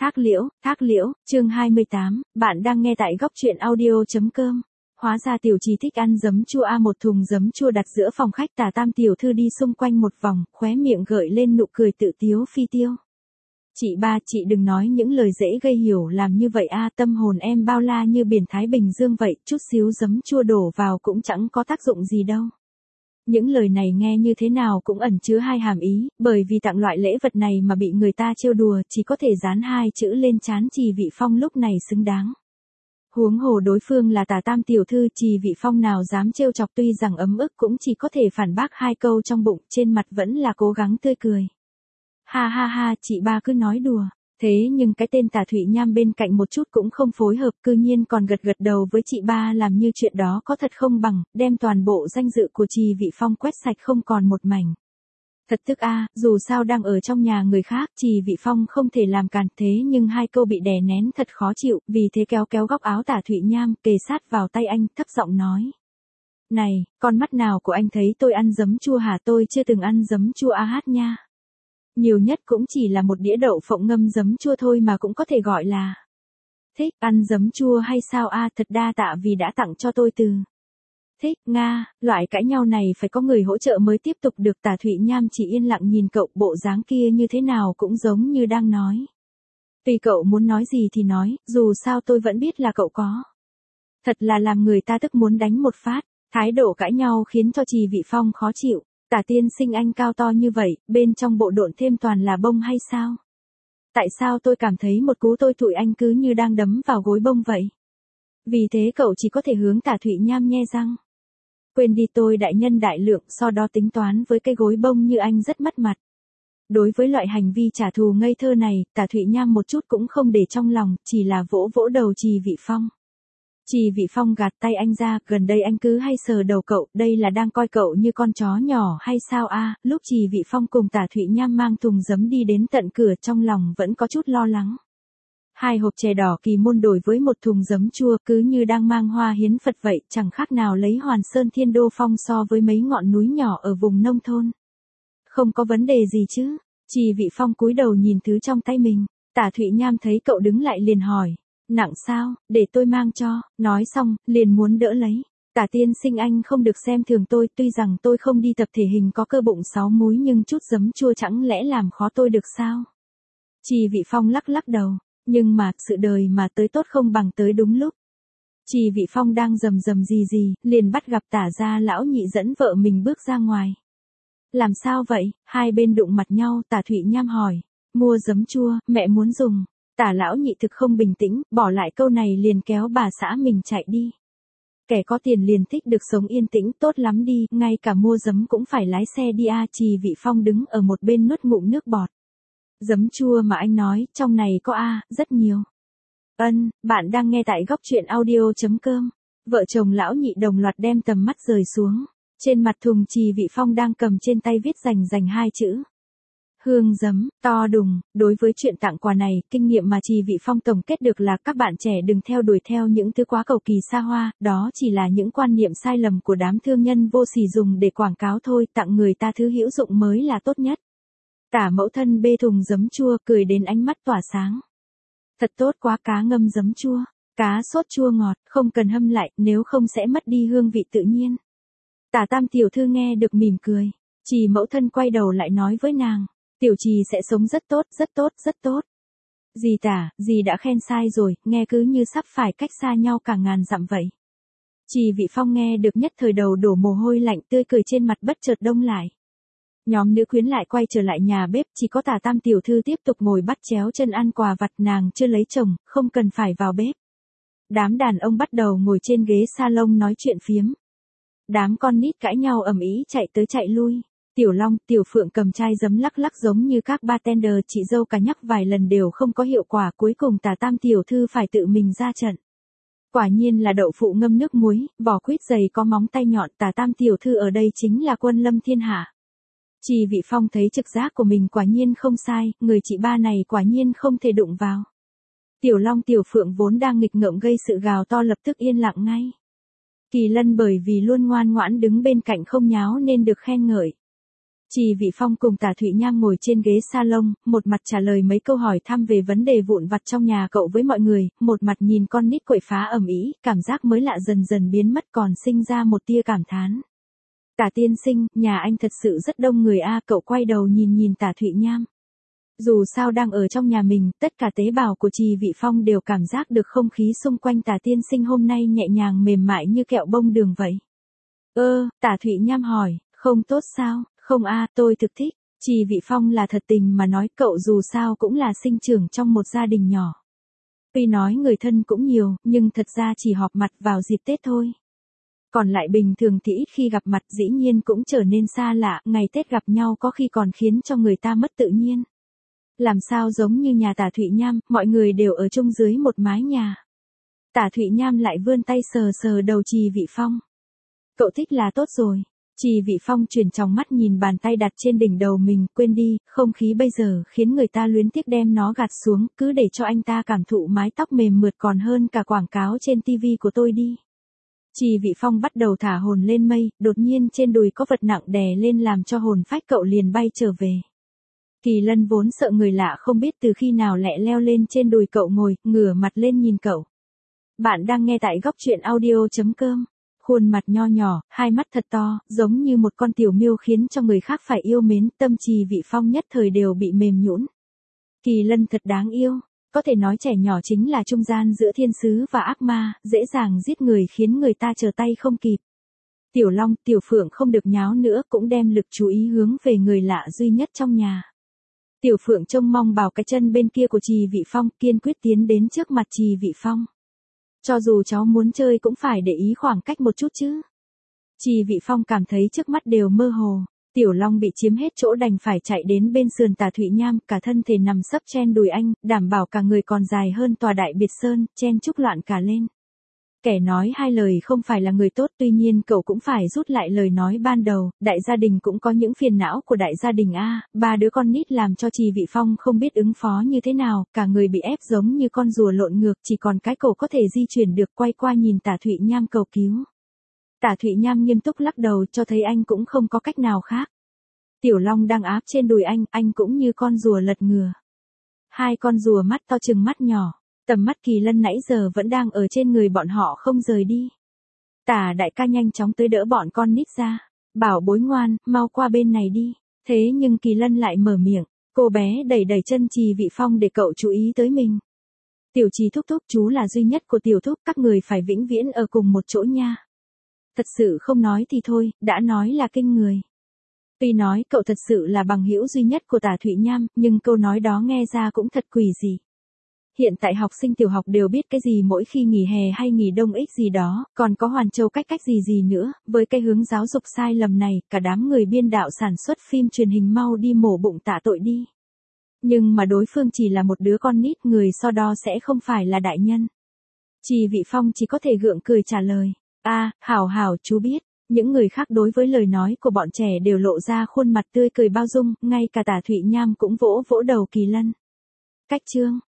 Thác liễu, chương 28, bạn đang nghe tại góc truyện audio.com. Hóa ra tiểu trì thích ăn giấm chua một thùng giấm chua đặt giữa phòng khách. Tả Tam tiểu thư đi xung quanh một vòng, khóe miệng gợi lên nụ cười tự tiếu phi tiêu. Chị ba, chị đừng nói những lời dễ gây hiểu làm như vậy tâm hồn em bao la như biển Thái Bình Dương vậy, chút xíu giấm chua đổ vào cũng chẳng có tác dụng gì đâu. Những lời này nghe như thế nào cũng ẩn chứa hai hàm ý, bởi vì tặng loại lễ vật này mà bị người ta trêu đùa chỉ có thể dán hai chữ lên trán Trì Vị Phong lúc này xứng đáng. Huống hồ đối phương là Tả Tam tiểu thư, Trì Vị Phong nào dám trêu chọc, tuy rằng ấm ức cũng chỉ có thể phản bác hai câu trong bụng, trên mặt vẫn là cố gắng tươi cười. Ha ha ha, chị ba cứ nói đùa. Thế nhưng cái tên Tả Thụy Nham bên cạnh một chút cũng không phối hợp, cư nhiên còn gật gật đầu với chị ba làm như chuyện đó có thật không bằng, đem toàn bộ danh dự của Trì Vị Phong quét sạch không còn một mảnh. Thật tức dù sao đang ở trong nhà người khác, Trì Vị Phong không thể làm cản, thế nhưng hai câu bị đè nén thật khó chịu, vì thế kéo kéo góc áo Tả Thụy Nham, kề sát vào tay anh, thấp giọng nói. Này, con mắt nào của anh thấy tôi ăn giấm chua hả? Tôi chưa từng ăn giấm chua nha. Nhiều nhất cũng chỉ là một đĩa đậu phộng ngâm giấm chua thôi mà cũng có thể gọi là thích. Ăn giấm chua hay sao thật đa tạ vì đã tặng cho tôi từ thích. Loại cãi nhau này phải có người hỗ trợ mới tiếp tục được. Tả Thụy Nham chỉ yên lặng nhìn cậu, bộ dáng kia như thế nào cũng giống như đang nói. Vì cậu muốn nói gì thì nói, dù sao tôi vẫn biết là cậu có. Thật là làm người ta tức muốn đánh một phát. Thái độ cãi nhau khiến cho Trì Vị Phong khó chịu. Tả tiên sinh anh cao to như vậy, bên trong bộ độn thêm toàn là bông hay sao? Tại sao tôi cảm thấy một cú tôi tụi anh cứ như đang đấm vào gối bông vậy? Vì thế cậu chỉ có thể hướng Tả Thụy Nham nhe răng. Quên đi, tôi đại nhân đại lượng, so đó tính toán với cái gối bông như anh rất mất mặt. Đối với loại hành vi trả thù ngây thơ này, Tả Thụy Nham một chút cũng không để trong lòng, chỉ là vỗ vỗ đầu Trì Vị Phong. Trì Vị Phong gạt tay anh ra, gần đây anh cứ hay sờ đầu cậu, đây là đang coi cậu như con chó nhỏ hay sao Lúc Trì Vị Phong cùng Tả Thụy Nham mang thùng giấm đi đến tận cửa, trong lòng vẫn có chút lo lắng. Hai hộp chè đỏ Kỳ Môn đổi với một thùng giấm chua, cứ như đang mang hoa hiến Phật vậy, chẳng khác nào lấy Hoàn Sơn Thiên Đô Phong so với mấy ngọn núi nhỏ ở vùng nông thôn. Không có vấn đề gì chứ? Trì Vị Phong cúi đầu nhìn thứ trong tay mình. Tả Thụy Nham thấy cậu đứng lại liền hỏi. Nặng sao, để tôi mang cho. Nói xong, liền muốn đỡ lấy. Tả tiên sinh anh không được xem thường tôi, tuy rằng tôi không đi tập thể hình có cơ bụng 6 múi nhưng chút giấm chua chẳng lẽ làm khó tôi được sao? Trì Vị Phong lắc lắc đầu, nhưng mà, sự đời mà tới tốt không bằng tới đúng lúc. Trì Vị Phong đang rầm rầm gì, liền bắt gặp Tả gia lão nhị dẫn vợ mình bước ra ngoài. Làm sao vậy? Hai bên đụng mặt nhau, Tả Thụy Nham hỏi. Mua giấm chua, mẹ muốn dùng. Tả lão nhị thực không bình tĩnh, bỏ lại câu này liền kéo bà xã mình chạy đi. Kẻ có tiền liền thích được sống yên tĩnh, tốt lắm đi, ngay cả mua giấm cũng phải lái xe đi Trì Vị Phong đứng ở một bên nuốt ngụm nước bọt. Giấm chua mà anh nói, trong này có rất nhiều. Bạn đang nghe tại góc truyện audio.com. Vợ chồng lão nhị đồng loạt đem tầm mắt rời xuống. Trên mặt thùng Trì Vị Phong đang cầm trên tay viết rành hai chữ. Hương giấm, to đùng. Đối với chuyện tặng quà này, kinh nghiệm mà Trì Vị Phong tổng kết được là các bạn trẻ đừng theo đuổi theo những thứ quá cầu kỳ xa hoa, đó chỉ là những quan niệm sai lầm của đám thương nhân vô sỉ dùng để quảng cáo thôi, tặng người ta thứ hữu dụng mới là tốt nhất. Tả mẫu thân bê thùng giấm chua, cười đến ánh mắt tỏa sáng. Thật tốt quá, cá ngâm giấm chua, cá sốt chua ngọt, không cần hâm lại, nếu không sẽ mất đi hương vị tự nhiên. Tả Tam tiểu thư nghe được mỉm cười. Trì mẫu thân quay đầu lại nói với nàng. Tiểu Trì sẽ sống rất tốt, rất tốt, rất tốt. Dì Tả, dì đã khen sai rồi, nghe cứ như sắp phải cách xa nhau cả ngàn dặm vậy. Trì Vị Phong nghe được nhất thời đầu đổ mồ hôi lạnh, tươi cười trên mặt bất chợt đông lại. Nhóm nữ quyến lại quay trở lại nhà bếp, chỉ có Tả Tam tiểu thư tiếp tục ngồi bắt chéo chân ăn quà vặt, nàng chưa lấy chồng, không cần phải vào bếp. Đám đàn ông bắt đầu ngồi trên ghế salon nói chuyện phiếm. Đám con nít cãi nhau ầm ĩ chạy tới chạy lui. Tiểu Long, Tiểu Phượng cầm chai giấm lắc lắc giống như các bartender, chị dâu cả nhắc vài lần đều không có hiệu quả, cuối cùng Tả Tam tiểu thư phải tự mình ra trận. Quả nhiên là đậu phụ ngâm nước muối, vỏ quýt dày có móng tay nhọn, Tả Tam tiểu thư ở đây chính là quân lâm thiên hạ. Trì Vị Phong thấy trực giác của mình quả nhiên không sai, người chị ba này quả nhiên không thể đụng vào. Tiểu Long Tiểu Phượng vốn đang nghịch ngợm gây sự gào to lập tức yên lặng ngay. Kỳ Lân bởi vì luôn ngoan ngoãn đứng bên cạnh không nháo nên được khen ngợi. Trì Vị Phong cùng Tả Thụy Nham ngồi trên ghế salon, một mặt trả lời mấy câu hỏi thăm về vấn đề vụn vặt trong nhà cậu với mọi người, một mặt nhìn con nít quậy phá ầm ĩ, cảm giác mới lạ dần dần biến mất còn sinh ra một tia cảm thán. Tả tiên sinh, nhà anh thật sự rất đông người a, cậu quay đầu nhìn Tả Thụy Nham. Dù sao đang ở trong nhà mình, tất cả tế bào của Trì Vị Phong đều cảm giác được không khí xung quanh Tả tiên sinh hôm nay nhẹ nhàng mềm mại như kẹo bông đường vậy. Tả Thụy Nham hỏi, không tốt sao? Không a, tôi thực thích. Trì Vị Phong là thật tình mà nói, cậu dù sao cũng là sinh trưởng trong một gia đình nhỏ. Tuy nói người thân cũng nhiều, nhưng thật ra chỉ họp mặt vào dịp Tết thôi. Còn lại bình thường thì ít khi gặp mặt dĩ nhiên cũng trở nên xa lạ, ngày Tết gặp nhau có khi còn khiến cho người ta mất tự nhiên. Làm sao giống như nhà Tả Thụy Nham, mọi người đều ở chung dưới một mái nhà. Tả Thụy Nham lại vươn tay sờ sờ đầu Trì Vị Phong. Cậu thích là tốt rồi. Trì Vị Phong chuyển tròng mắt nhìn bàn tay đặt trên đỉnh đầu mình, quên đi, không khí bây giờ khiến người ta luyến tiếc đem nó gạt xuống, cứ để cho anh ta cảm thụ mái tóc mềm mượt còn hơn cả quảng cáo trên TV của tôi đi. Trì Vị Phong bắt đầu thả hồn lên mây, đột nhiên trên đùi có vật nặng đè lên làm cho hồn phách cậu liền bay trở về. Kỳ Lân vốn sợ người lạ không biết từ khi nào lẹ leo lên trên đùi cậu ngồi, ngửa mặt lên nhìn cậu. Bạn đang nghe tại góc truyện audio.com. Khuôn mặt nho nhỏ, hai mắt thật to, giống như một con tiểu miêu khiến cho người khác phải yêu mến, tâm Trì Vị Phong nhất thời đều bị mềm nhũn. Kỳ Lân thật đáng yêu, có thể nói trẻ nhỏ chính là trung gian giữa thiên sứ và ác ma, dễ dàng giết người khiến người ta trở tay không kịp. Tiểu Long, Tiểu Phượng không được nháo nữa cũng đem lực chú ý hướng về người lạ duy nhất trong nhà. Tiểu Phượng trông mong vào cái chân bên kia của Trì Vị Phong, kiên quyết tiến đến trước mặt Trì Vị Phong. Cho dù cháu muốn chơi cũng phải để ý khoảng cách một chút chứ. Trì Vị Phong cảm thấy trước mắt đều mơ hồ. Tiểu Long bị chiếm hết chỗ đành phải chạy đến bên sườn Tả Thụy Nham, cả thân thể nằm sấp trên đùi anh, đảm bảo cả người còn dài hơn tòa đại biệt sơn, chen chúc loạn cả lên. Kẻ nói hai lời không phải là người tốt, tuy nhiên cậu cũng phải rút lại lời nói ban đầu, đại gia đình cũng có những phiền não của đại gia đình a, ba đứa con nít làm cho Trì Vị Phong không biết ứng phó như thế nào, cả người bị ép giống như con rùa lộn ngược, chỉ còn cái cổ có thể di chuyển được, quay qua nhìn Tả Thụy Nham cầu cứu. Tả Thụy Nham nghiêm túc lắc đầu cho thấy anh cũng không có cách nào khác. Tiểu Long đang áp trên đùi anh cũng như con rùa lật ngửa. Hai con rùa mắt to chừng mắt nhỏ. Tầm mắt Kỳ Lân nãy giờ vẫn đang ở trên người bọn họ không rời đi. Tả đại ca nhanh chóng tới đỡ bọn con nít ra. Bảo bối ngoan, mau qua bên này đi. Thế nhưng Kỳ Lân lại mở miệng. Cô bé đẩy chân Trì Vị Phong để cậu chú ý tới mình. Tiểu Trì thúc thúc, chú là duy nhất của tiểu thúc, các người phải vĩnh viễn ở cùng một chỗ nha. Thật sự không nói thì thôi, đã nói là kinh người. Tuy nói cậu thật sự là bằng hữu duy nhất của Tả Thụy Nham, nhưng câu nói đó nghe ra cũng thật quỷ dị. Hiện tại học sinh tiểu học đều biết cái gì mỗi khi nghỉ hè hay nghỉ đông ích gì đó, còn có Hoàn Châu cách gì nữa, với cái hướng giáo dục sai lầm này, cả đám người biên đạo sản xuất phim truyền hình mau đi mổ bụng tạ tội đi. Nhưng mà đối phương chỉ là một đứa con nít, người so đo sẽ không phải là đại nhân. Trì Vị Phong chỉ có thể gượng cười trả lời, hảo chú biết. Những người khác đối với lời nói của bọn trẻ đều lộ ra khuôn mặt tươi cười bao dung, ngay cả Tả Thụy Nham cũng vỗ vỗ đầu Kỳ Lân. Cách chương